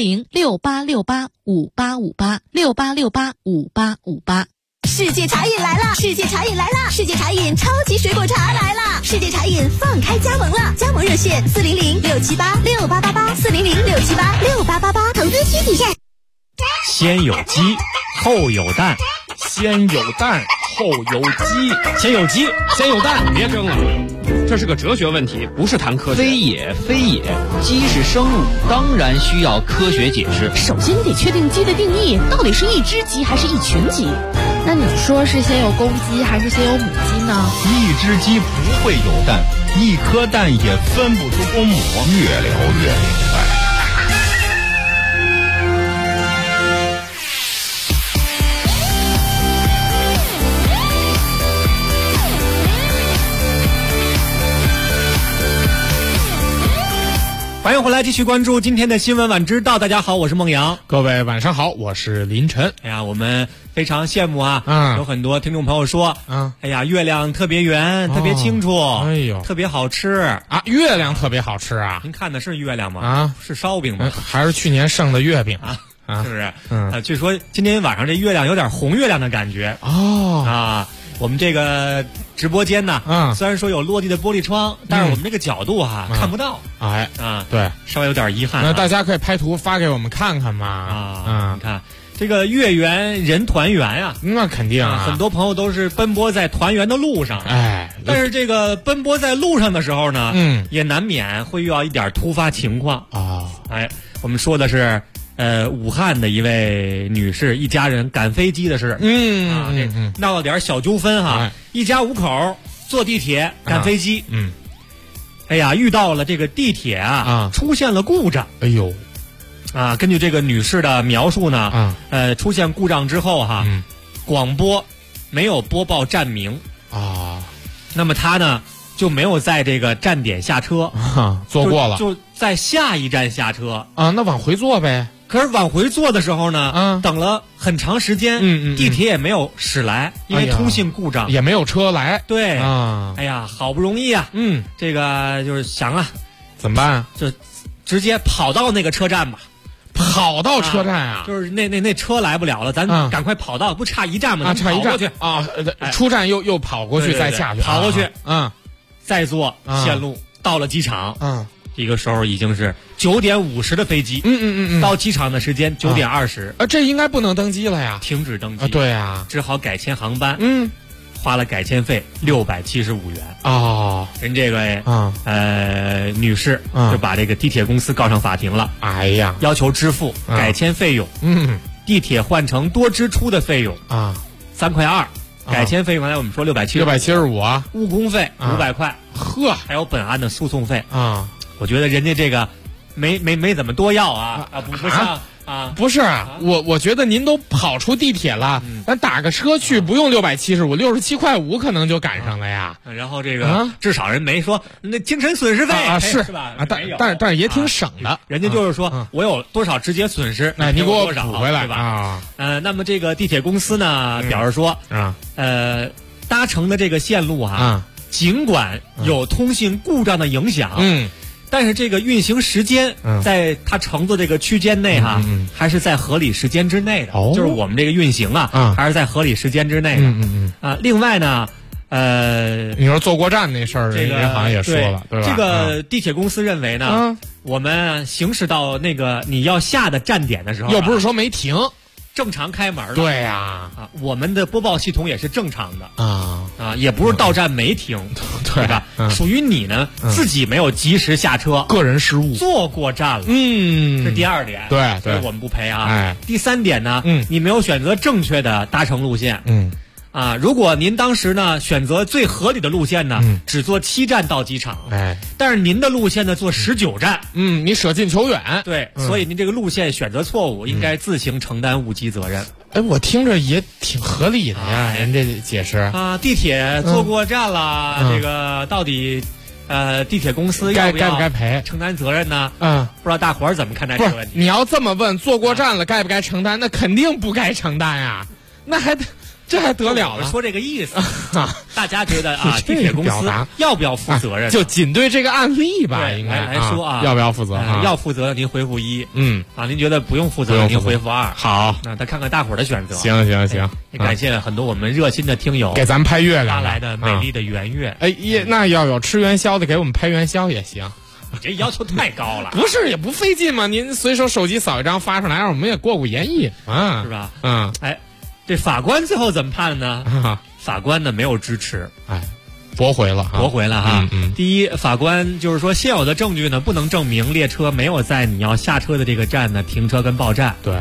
010-6868-5858，6868-5858。 世界茶饮来了！世界茶饮来了！世界茶饮超级水果茶来了！世界茶饮放开加盟了，加盟热线400-678-6888，400-678-6888，投资需体验。 先有鸡， 后有蛋， 先有蛋后有鸡， 先有鸡先有蛋， 别争了，这是个哲学问题，不是谈科学。 非也，鸡是生物，当然需要科学解释。 首先得确定鸡的定义，到底是一只鸡还是一群鸡？ 那你说是先有公鸡还是先有母鸡呢？ 一只鸡不会有蛋，一颗蛋也分不出公母。越聊越明白。 欢迎回来，继续关注今天的新闻晚知道。大家好，我是孟阳。 各位晚上好，我是林晨。 哎呀，我们非常羡慕啊，有很多听众朋友说，哎呀，月亮特别圆，特别清楚， 哎呦， 特别好吃啊！月亮特别好吃啊！ 您看的是月亮吗？ 啊， 是烧饼吗？ 还是去年剩的月饼啊？是不是？据说今天晚上这月亮有点红月亮的感觉啊。我们这个直播间呢，虽然说有落地的玻璃窗，但是我们这个角度看不到， 对， 稍微有点遗憾。 那大家可以拍图发给我们看看嘛。 你看这个月圆人团圆呀， 那肯定很多朋友都是奔波在团圆的路上，但是这个奔波在路上的时候呢，也难免会遇到一点突发情况啊。我们说的是。武汉的一位女士一家人赶飞机的事，闹了点小纠纷哈，一家5口坐地铁赶飞机，哎呀，遇到了这个地铁出现了故障， 哎呦， 根据这个女士的描述呢，出现故障之后广播没有播报站名那么她呢就没有在这个站点下车， 坐过了， 就在下一站下车那往回坐呗。 可是往回坐的时候呢，等了很长时间，地铁也没有驶来，因为通信故障， 也没有车来。 对哎呀，好不容易啊，这个就是想怎么办？ 就直接跑到那个车站吧， 跑到车站就是那车来不了了，咱赶快跑到，不差一站吗？ 差一站过去出站又跑过去，再下去， 跑过去，再坐线路到了机场，这个时候已经是9点50的飞机，到机场的时间9点20， 这应该不能登机了呀， 停止登机， 对呀， 只好改签航班，花了改签费675元人这个女士就把这个地铁公司告上法庭了， 哎呀， 要求支付改签费用，地铁换乘多支出的费用3.2块，改签费用刚才我们说675，误工费500块， 呵， 还有本案的诉讼费我觉得人家这个没怎么多要不像不是我觉得您都跑出地铁了，咱打个车去不用675，67.5块可能就赶上了呀。 然后这个至少人没说那精神损失费是吧？ 但是也挺省的， 人家就是说我有多少直接损失， 你给我补回来对吧？那么这个地铁公司呢表示说搭乘的这个线路尽管有通信故障的影响，但是这个运行时间在它乘坐这个区间内还是在合理时间之内的，就是我们这个运行还是在合理时间之内的。另外呢， 你说坐过站那事儿，人家好像也说了，对吧？ 这个地铁公司认为呢，我们行驶到那个你要下的站点的时候， 又不是说没停。 正常开门了， 对呀， 我们的播报系统也是正常的也不是到站没停，对吧？属于你呢自己没有及时下车， 个人失误， 坐过站了，是第2点， 对， 所以我们不赔第3点呢，你没有选择正确的搭乘路线，如果您当时呢选择最合理的路线呢，只坐7站到机场，但是您的路线呢坐19站， 你舍近求远， 对，所以您这个路线选择错误，应该自行承担误机责任。 我听着也挺合理的呀，人这解释地铁坐过站了，这个到底地铁公司该不该赔承担责任呢？不知道大伙儿怎么看待这个问题？ 你要这么问，坐过站了该不该承担？那肯定不该承担呀，那还这还得了了？ 说这个意思大家觉得地铁公司要不要负责任？ 就仅对这个案例吧，应该来说要不要负责？ 要负责您回复1，您觉得不用负责您回复2。 好， 那再看看大伙儿的选择。 行， 也感谢很多我们热心的听友给咱们拍月亮发来的美丽的圆月。 那要有吃元宵的，给我们拍元宵也行。 你这要求太高了， 不是也不费劲吗？您随手手机扫一张发上来，让我们也过过眼瘾是吧？ 这法官最后怎么判呢？法官呢没有支持， 驳回了哈。第一，法官就是说现有的证据呢不能证明列车没有在你要下车的这个站呢停车跟报站。 对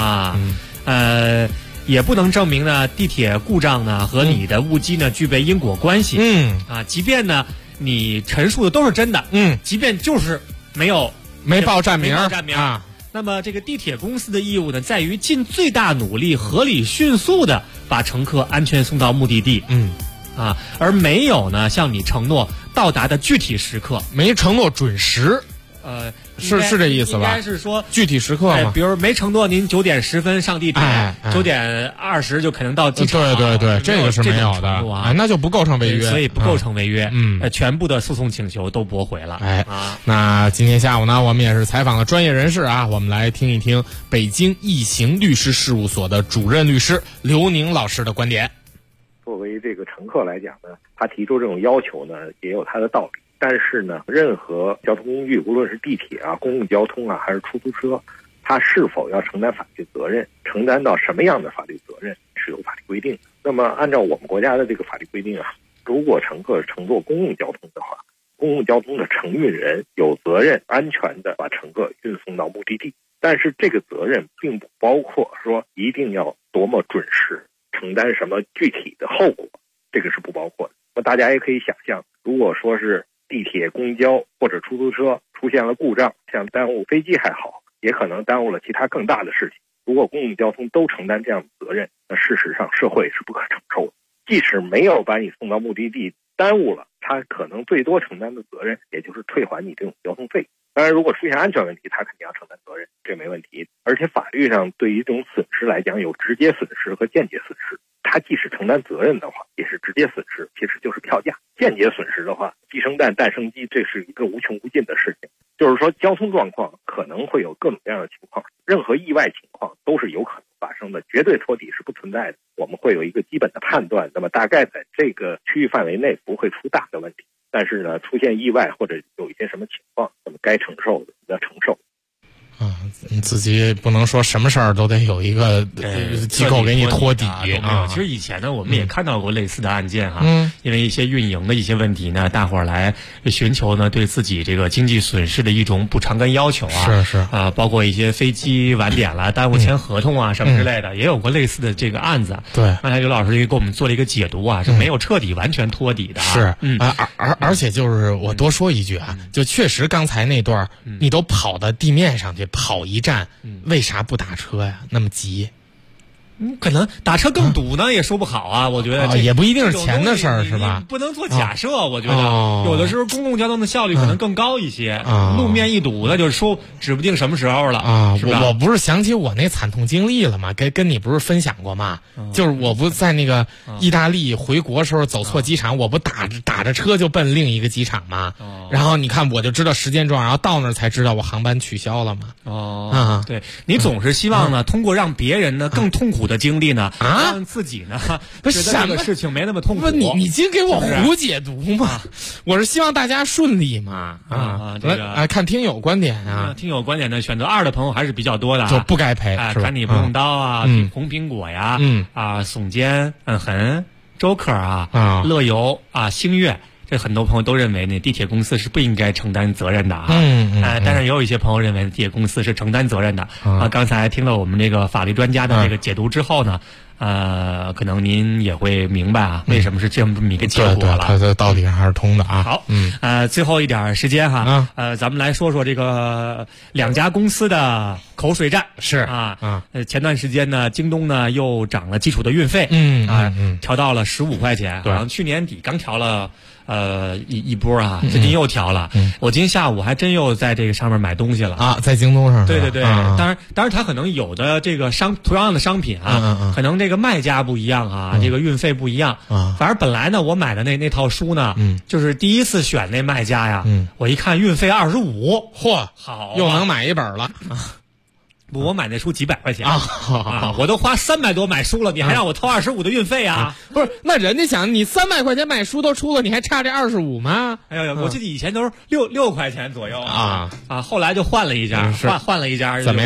也不能证明呢地铁故障呢和你的误机呢具备因果关系。即便呢你陈述的都是真的，即便就是没报站名那么这个地铁公司的义务呢在于尽最大努力合理迅速的把乘客安全送到目的地。而没有呢向你承诺到达的具体时刻， 没承诺准时。是这意思吧？ 应该是说具体时刻嘛， 比如没承诺您9点10分上地铁，9点20就可能到机场。 对，这个是没有的那就不构成违约， 所以不构成违约。全部的诉讼请求都驳回了。 那今天下午呢，我们也是采访了专业人士我们来听一听北京易行律师事务所的主任律师刘宁老师的观点。 作为这个乘客来讲呢，他提出这种要求呢，也有他的道理。但是呢，任何交通工具，无论是地铁公共交通还是出租车，它是否要承担法律责任，承担到什么样的法律责任是有法律规定的。那么按照我们国家的这个法律规定如果乘客乘坐公共交通的话，公共交通的承运人有责任安全的把乘客运送到目的地。但是这个责任并不包括说一定要多么准时，承担什么具体的后果，这个是不包括的。那大家也可以想象，如果说是地铁、公交或者出租车出现了故障，像耽误飞机还好，也可能耽误了其他更大的事情。如果公共交通都承担这样的责任，那事实上社会是不可承受的。即使没有把你送到目的地，耽误了，他可能最多承担的责任也就是退还你这种交通费。当然，如果出现安全问题，他肯定要承担责任，这没问题。而且法律上对于这种损失来讲，有直接损失和间接损失。他即使承担责任的话，也是直接损失，其实就是票价。间接损失的话，鸡生蛋，蛋生鸡，这是一个无穷无尽的事情。就是说，交通状况可能会有各种各样的情况，任何意外情况都是有可能发生的，绝对托底是不存在的。我们会有一个基本的判断，那么大概在这个区域范围内不会出大的问题。但是呢，出现意外或者有一些什么情况，那么该承受的要承受。 自己不能说什么事儿都得有一个机构给你托底其实以前呢，我们也看到过类似的案件因为一些运营的一些问题呢，大伙儿来寻求呢对自己这个经济损失的一种补偿跟要求包括一些飞机晚点了、耽误签合同什么之类的，也有过类似的这个案子。 对， 刚才刘老师也给我们做了一个解读是没有彻底完全托底的。 是而且就是我多说一句就确实刚才那段你都跑到地面上去跑一站，为啥不打车呀？那么急？ 可能打车更堵呢，也说不好我觉得也不一定是钱的事儿，是吧？ 不能做假设。我觉得有的时候公共交通的效率可能更高一些，路面一堵，那就说指不定什么时候了是吧？ 我不是想起我那惨痛经历了吗？跟你不是分享过吗？就是我不在那个意大利回国时候走错机场，我不打着车就奔另一个机场吗？然后你看我就知道时间状，然后到那儿才知道我航班取消了嘛。 对，你总是希望呢通过让别人呢更痛苦的经历呢让自己呢觉得这个事情没那么痛苦。 你净给我胡解读嘛？我是希望大家顺利嘛。 这个看听友观点听友观点呢，选择2的朋友还是比较多的， 就不该赔。 看你不用刀红苹果呀耸肩痕周可乐游星月，这很多朋友都认为呢，地铁公司是不应该承担责任的但是也有一些朋友认为地铁公司是承担责任的刚才听了我们这个法律专家的这个解读之后呢，可能您也会明白为什么是这么一个结果了。 它的道理上还是通的好，最后一点时间咱们来说说这个2家公司的口水战。 是前段时间呢，京东呢又涨了基础的运费，调到了15块钱，好像去年底刚调了一波最近又调了。我今天下午还真又在这个上面买东西了在京东上。 对，当然它可能有的这个同样的商品可能这个卖家不一样这个运费不一样反正本来呢，我买的那套书呢，就是第一次选那卖家呀，我一看运费25， 嚯， 好又能买一本了。 不，我买那书几百块钱我都花300多买书了，你还让我掏25的运费不是，那人家想你300块钱买书都出了，你还差这25吗？ 哎呦，我记得以前都是6块钱左右后来就换了一家，换了一家， 怎么样？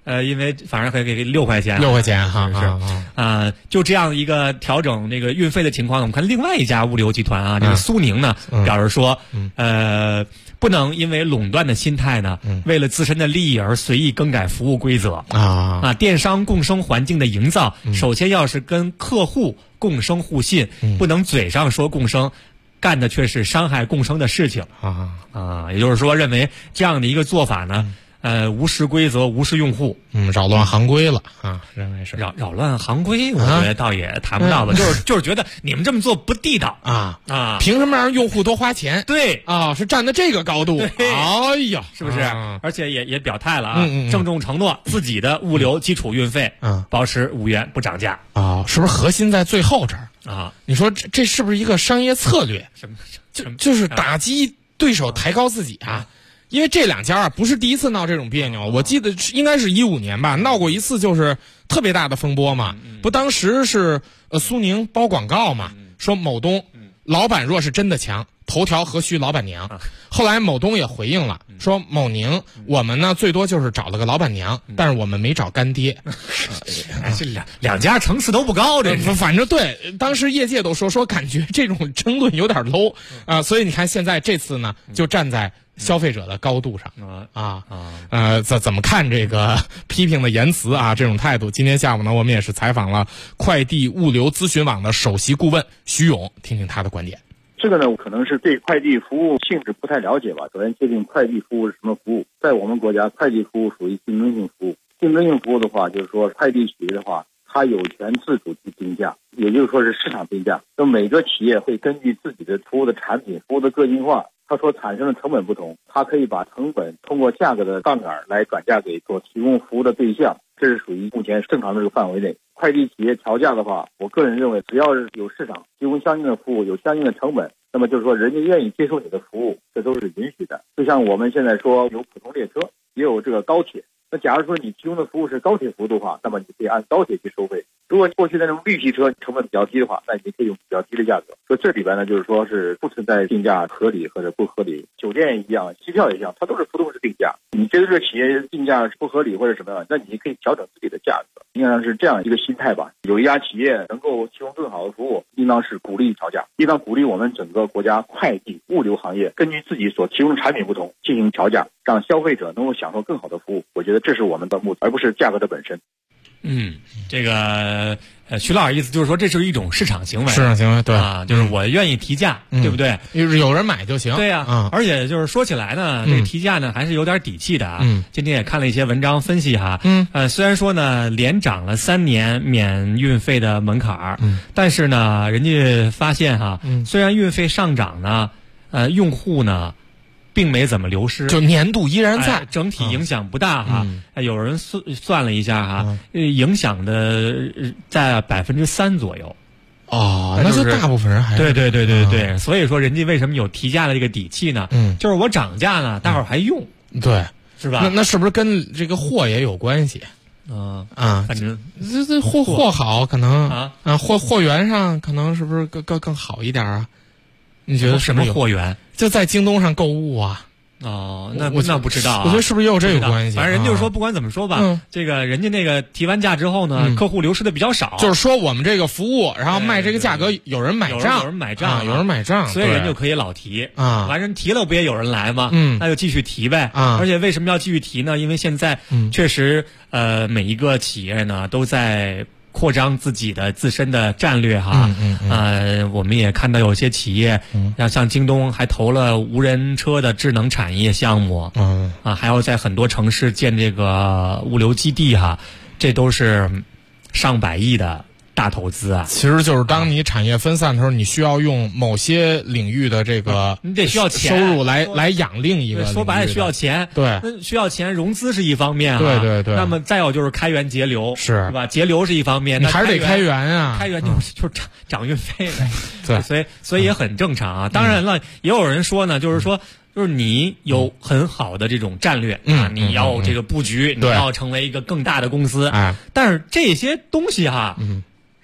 因为反正可以给6块钱 ，6块钱哈， 是就这样一个调整这个运费的情况，我们看另外一家物流集团啊，这个苏宁呢表示说，不能因为垄断的心态呢，为了自身的利益而随意更改服务规则电商共生环境的营造，首先要是跟客户共生互信，不能嘴上说共生，干的却是伤害共生的事情也就是说，认为这样的一个做法呢，无视规则，无视用户， 扰乱行规了认为是扰乱行规，我觉得倒也谈不到吧，就是觉得你们这么做不地道凭什么让用户多花钱？ 对是站在这个高度，哎呀， 是不是？而且也表态了郑重承诺自己的物流基础运费保持5元不涨价是不是核心在最后这儿你说这是不是一个商业策略？就是打击对手，抬高自己因为这两家不是第一次闹这种别扭，我记得应该是15年吧，闹过一次，就是特别大的风波嘛。不，当时是苏宁包广告嘛，说某东老板若是真的强，头条何须老板娘。后来某东也回应了，说某宁我们呢最多就是找了个老板娘，但是我们没找干爹。 这两家层次都不高，这反正对，当时业界都说感觉这种争论有点 low 所以你看现在这次呢就站在消费者的高度上怎么看这个批评的言辞这种态度？今天下午呢，我们也是采访了快递物流咨询网的首席顾问徐勇，听听他的观点。 这个呢，可能是对快递服务性质不太了解吧。首先界定快递服务是什么服务，在我们国家，快递服务属于竞争性服务。竞争性服务的话，就是说快递企业的话，它有权自主去定价，也就是说是市场定价。那每个企业会根据自己的服务的产品、服务的个性化，它所产生的成本不同，它可以把成本通过价格的杠杆来转嫁给所提供服务的对象，这是属于目前正常的这个范围内。快递企业调价的话，我个人认为，只要是有市场提供相应的服务，有相应的成本，那么就是说人家愿意接受你的服务，这都是允许的。就像我们现在说有普通列车，也有这个高铁。那假如说你提供的服务是高铁服务的话，那么你可以按高铁去收费。如果过去那种绿皮车成本比较低的话，那你可以用比较低的价格。所以这里边呢，就是说是不存在定价合理或者不合理。酒店也一样，机票也一样，它都是浮动式定价。你觉得这个企业定价是不合理或者什么样，那你可以调整自己的价格。应该是这样一个心态吧。有一家企业能够提供更好的服务，应当是鼓励调价，应当鼓励我们整个国家快递物流行业根据自己所提供的产品不同进行调价，让消费者能够享受更好的服务。我觉得这是我们的目的，而不是价格的本身。 这个徐老师意思就是说，这是一种市场行为， 市场行为对就是我愿意提价，对不对？ 有人买就行。 对呀，而且就是说起来呢，这个提价呢还是有点底气的今天也看了一些文章分析虽然说呢连涨了3年免运费的门槛但是呢，人家发现虽然运费上涨呢，用户呢并没怎么流失， 就粘度依然在， 整体影响不大有人算了一下影响的在3%左右。 那就大部分人还是对，所以说人家为什么有提价的这个底气呢？就是我涨价呢，大伙儿还用， 对， 是吧？ 那是不是跟这个货也有关系？ 反正这货好，可能货源上可能是不是更好一点你觉得什么货源？ 就在京东上购物那不知道我觉得是不是也有这个关系？ 反正人就是说，不管怎么说吧，这个人家那个提完价之后呢，客户流失的比较少。 就是说我们这个服务，然后卖这个价格，有人买账， 有人买账， 所以人就可以老提完人提了不也有人来吗？那就继续提呗而且为什么要继续提呢？因为现在确实每一个企业呢都在扩张自己的自身的战略我们也看到有些企业像京东还投了无人车的智能产业项目还要在很多城市建这个物流基地这都是上百亿的大投资其实就是当你产业分散的时候，你需要用某些领域的这个你得需要钱收入来养另一个， 说白了需要钱， 对， 需要钱，融资是一方面对。 那么再有就是开源节流， 是吧？节流是一方面， 你还是得开源开源就是涨运费呗，对，所以也很正常当然了，也有人说呢，就是你有很好的这种战略你要这个布局，你要成为一个更大的公司但是这些东西人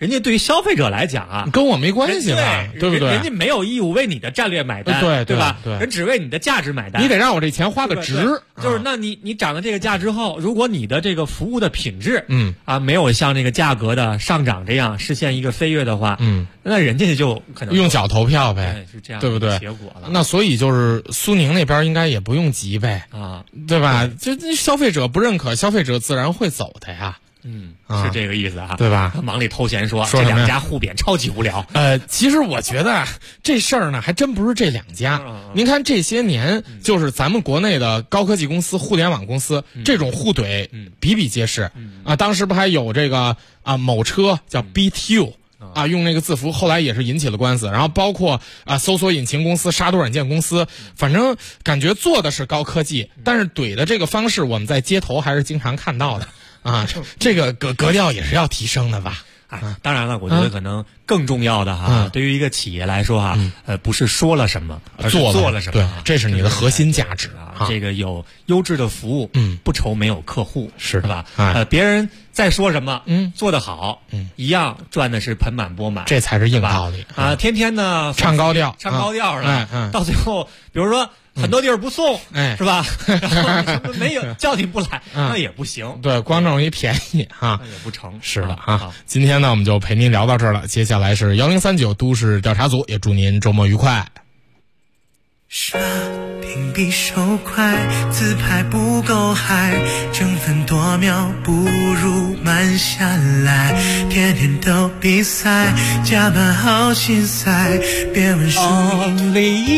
人家对于消费者来讲啊， 跟我没关系吧，对不对？ 人家没有义务为你的战略买单，对吧？ 对， 人只为你的价值买单。 你得让我这钱花的值。 就是那你涨了这个价之后，如果你的这个服务的品质，没有像这个价格的上涨这样实现一个飞跃的话，那人家就可能用脚投票呗， 是这样， 对不对？ 结果了。 那所以就是苏宁那边应该也不用急呗，对吧？就消费者不认可，消费者自然会走的呀。 是这个意思啊， 对吧？ 忙里偷闲说这两家互贬超级无聊。 其实我觉得这事儿呢，还真不是这两家。您看这些年，就是咱们国内的高科技公司、互联网公司这种互怼比比皆是啊。当时不还有这个某车叫 BTU 用那个字符，后来也是引起了官司。然后包括搜索引擎公司、杀毒软件公司，反正感觉做的是高科技，但是怼的这个方式，我们在街头还是经常看到的。这个格调也是要提升的吧？ 当然了，我觉得可能更重要的对于一个企业来说不是说了什么，而是做了什么。 对，这是你的核心价值这个有优质的服务，不愁没有客户， 是吧？别人再说什么，做得好，一样赚的是盆满钵满， 这才是硬道理天天呢唱高调的，到最后，比如说。很多地儿不送，是吧？然后没有叫你不来，那也不行。 对，光挣一便宜那也不成。 是的今天呢，我们就陪您聊到这儿了。接下来是1039都市调查组，也祝您周末愉快。 刷屏比手快，自拍不够嗨，争分夺秒不如慢下来，天天都比赛，加班好心塞，别问输赢。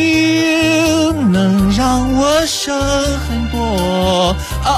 Only you 能让我省很多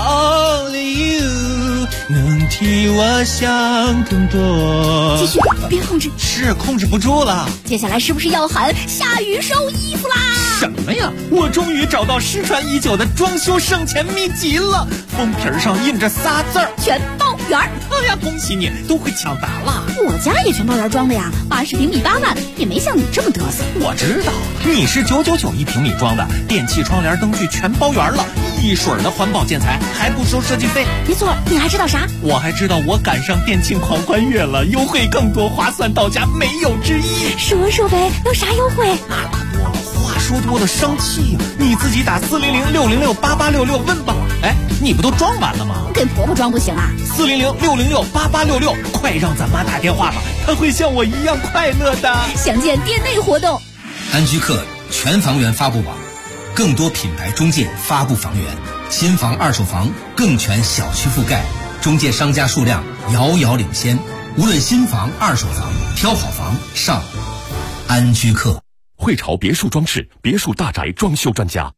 ，Only you 能替我想更多。 继续，别控制， 是控制不住了。 接下来是不是要喊下雨收衣服啦？ 什么呀！我终于找到失传已久的装修省钱秘籍了，封皮上印着仨字儿： 全包圆。 哎呀，恭喜你，都会抢答了。 我家也全包圆装的呀，80平米8万，也没像你这么嘚瑟。 我知道，你是999一平米装的，电器、窗帘、灯具全包圆了，一水儿的环保建材，还不收设计费。 没错，你还知道啥？ 我还知道我赶上电竞狂欢月了，优惠更多，划算到家，没有之一。 说说呗，有啥优惠？ 那可多了，话说多了生气呀！你自己打400-606-8866问吧。哎，你不都装完了吗？ 给婆婆装不行啊 ？400-606-8866，快让咱妈打电话吧，她会像我一样快乐的。 详见店内活动。 安居客全房源发布网，更多品牌中介发布房源，新房、二手房更全小区覆盖，中介商家数量遥遥领先。无论新房、二手房，挑好房上安居客。 汇潮别墅装饰、别墅大宅装修专家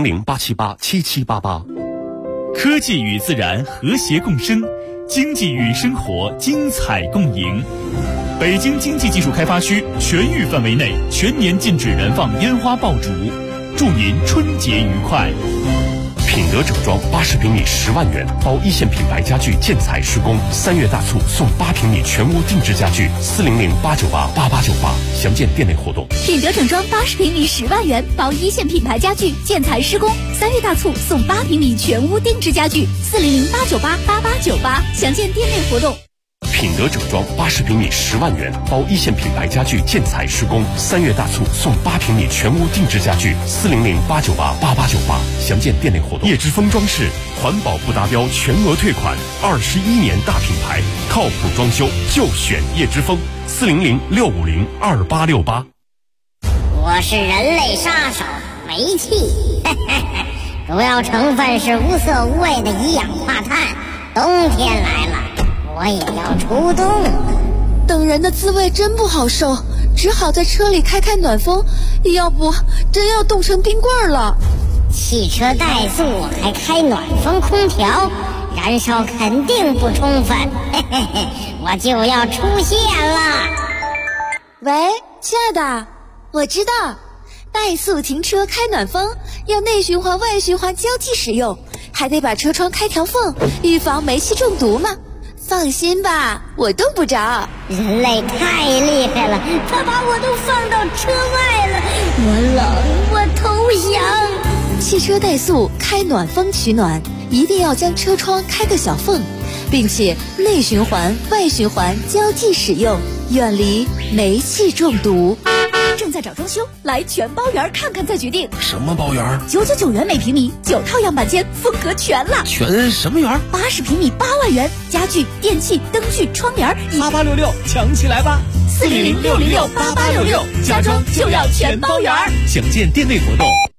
，400-878-7788。 科技与自然和谐共生，经济与生活精彩共赢。北京经济技术开发区全域范围内全年禁止燃放烟花爆竹，祝您春节愉快。 品德整装80平米10万元，包一线品牌家具建材施工，3月大促送8平米全屋定制家具，400-898-8898，详见店内活动。 品德整装80平米10万元，包一线品牌家具建材施工，3月大促送8平米全屋定制家具，400-898-8898，详见店内活动。 品德整装80平米10万元，包一线品牌家具建材施工，3月大促送8平米全屋定制家具，400-898-8898，详见店内活动。叶之峰装饰，环保不达标全额退款，21年大品牌，靠谱装修就选叶之峰，400-650-2868。 我是人类杀手煤气，主要成分是无色无味的一氧化碳。冬天来了，我也要出动。 等人的滋味真不好受，只好在车里开暖风，要不真要冻成冰棍了。 汽车怠速还开暖风空调，燃烧肯定不充分，我就要出现了。 喂，亲爱的，我知道，怠速停车开暖风要内循环外循环交替使用，还得把车窗开条缝，预防煤气中毒嘛。放心吧，我冻不着。 人类太厉害了，他把我都放到车外了，我冷，我投降。 汽车怠速开暖风取暖，一定要将车窗开个小缝， 并且内循环、外循环交替使用，远离煤气中毒。 正在找装修，来全包园看看再决定。 什么包园 ？999元每平米，9套样板间，风格全了。 全什么园 ？80平米8万元，家具、电器、灯具、窗帘。 8866抢起来吧 ！400-606-8866，家装就要全包园。 详见店内活动。